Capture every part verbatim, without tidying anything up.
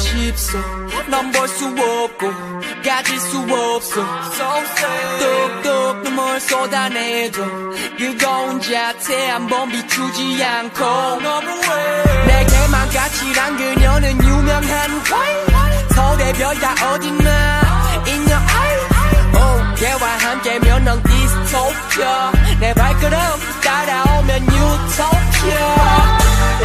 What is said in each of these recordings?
싶소. 넌 볼 수 없고 가질 수 없어. 뚝뚝 눈물 쏟아내도 뜨거운 자태 한번 비추지 않고 내게만 가치란 그녀는 유명한 서울의 별 다 어딨나 In your eye 걔와 함께면 넌 디스토피아 내 발걸음 따라오면 유토피아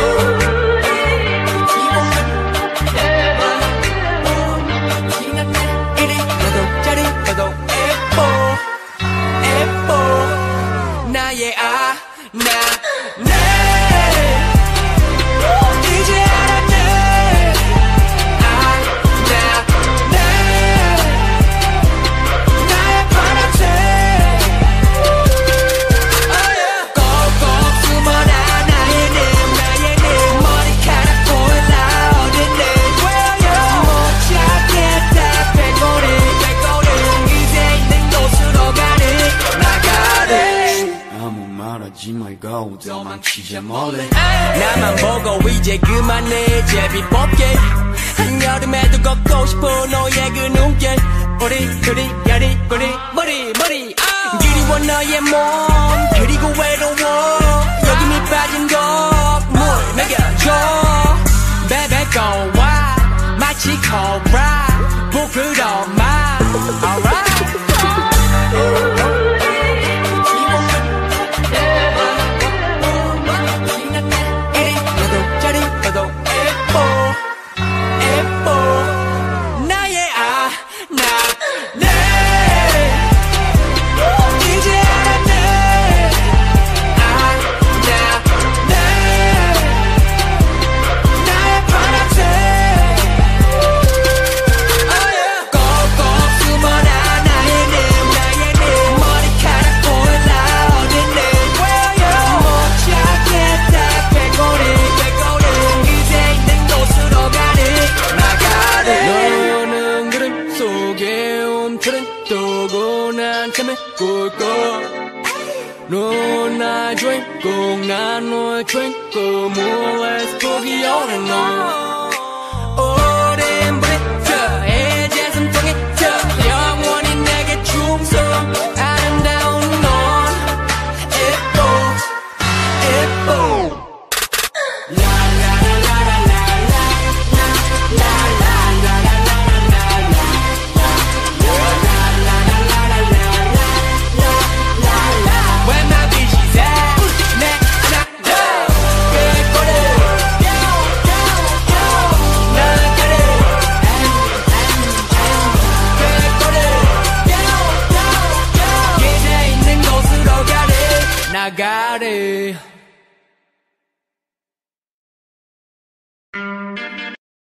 이리 너도 저리 너도 예뻐 예뻐 나의 아나 말하지 말고 도망치자 몰래 나만 보고 이제 그만해 제비 뽑게 한여름에도 걷고 싶어 너의 그 눈길 우리 둘이 야리 꼬리 머리 머리 아. 그리워 너의 몸 그리고 외로워 여기 밑빠진 거물 먹여줘 베베 고와 마치 코브라 부끄러워 마 alright 넌 나의 주인공 난 너의 주인공 몰래서 포기 오는 너 오랜 브레이크 이제 숨통에 터 영원히 내게 충성 아름다운 넌 예뻐 예뻐 I got it.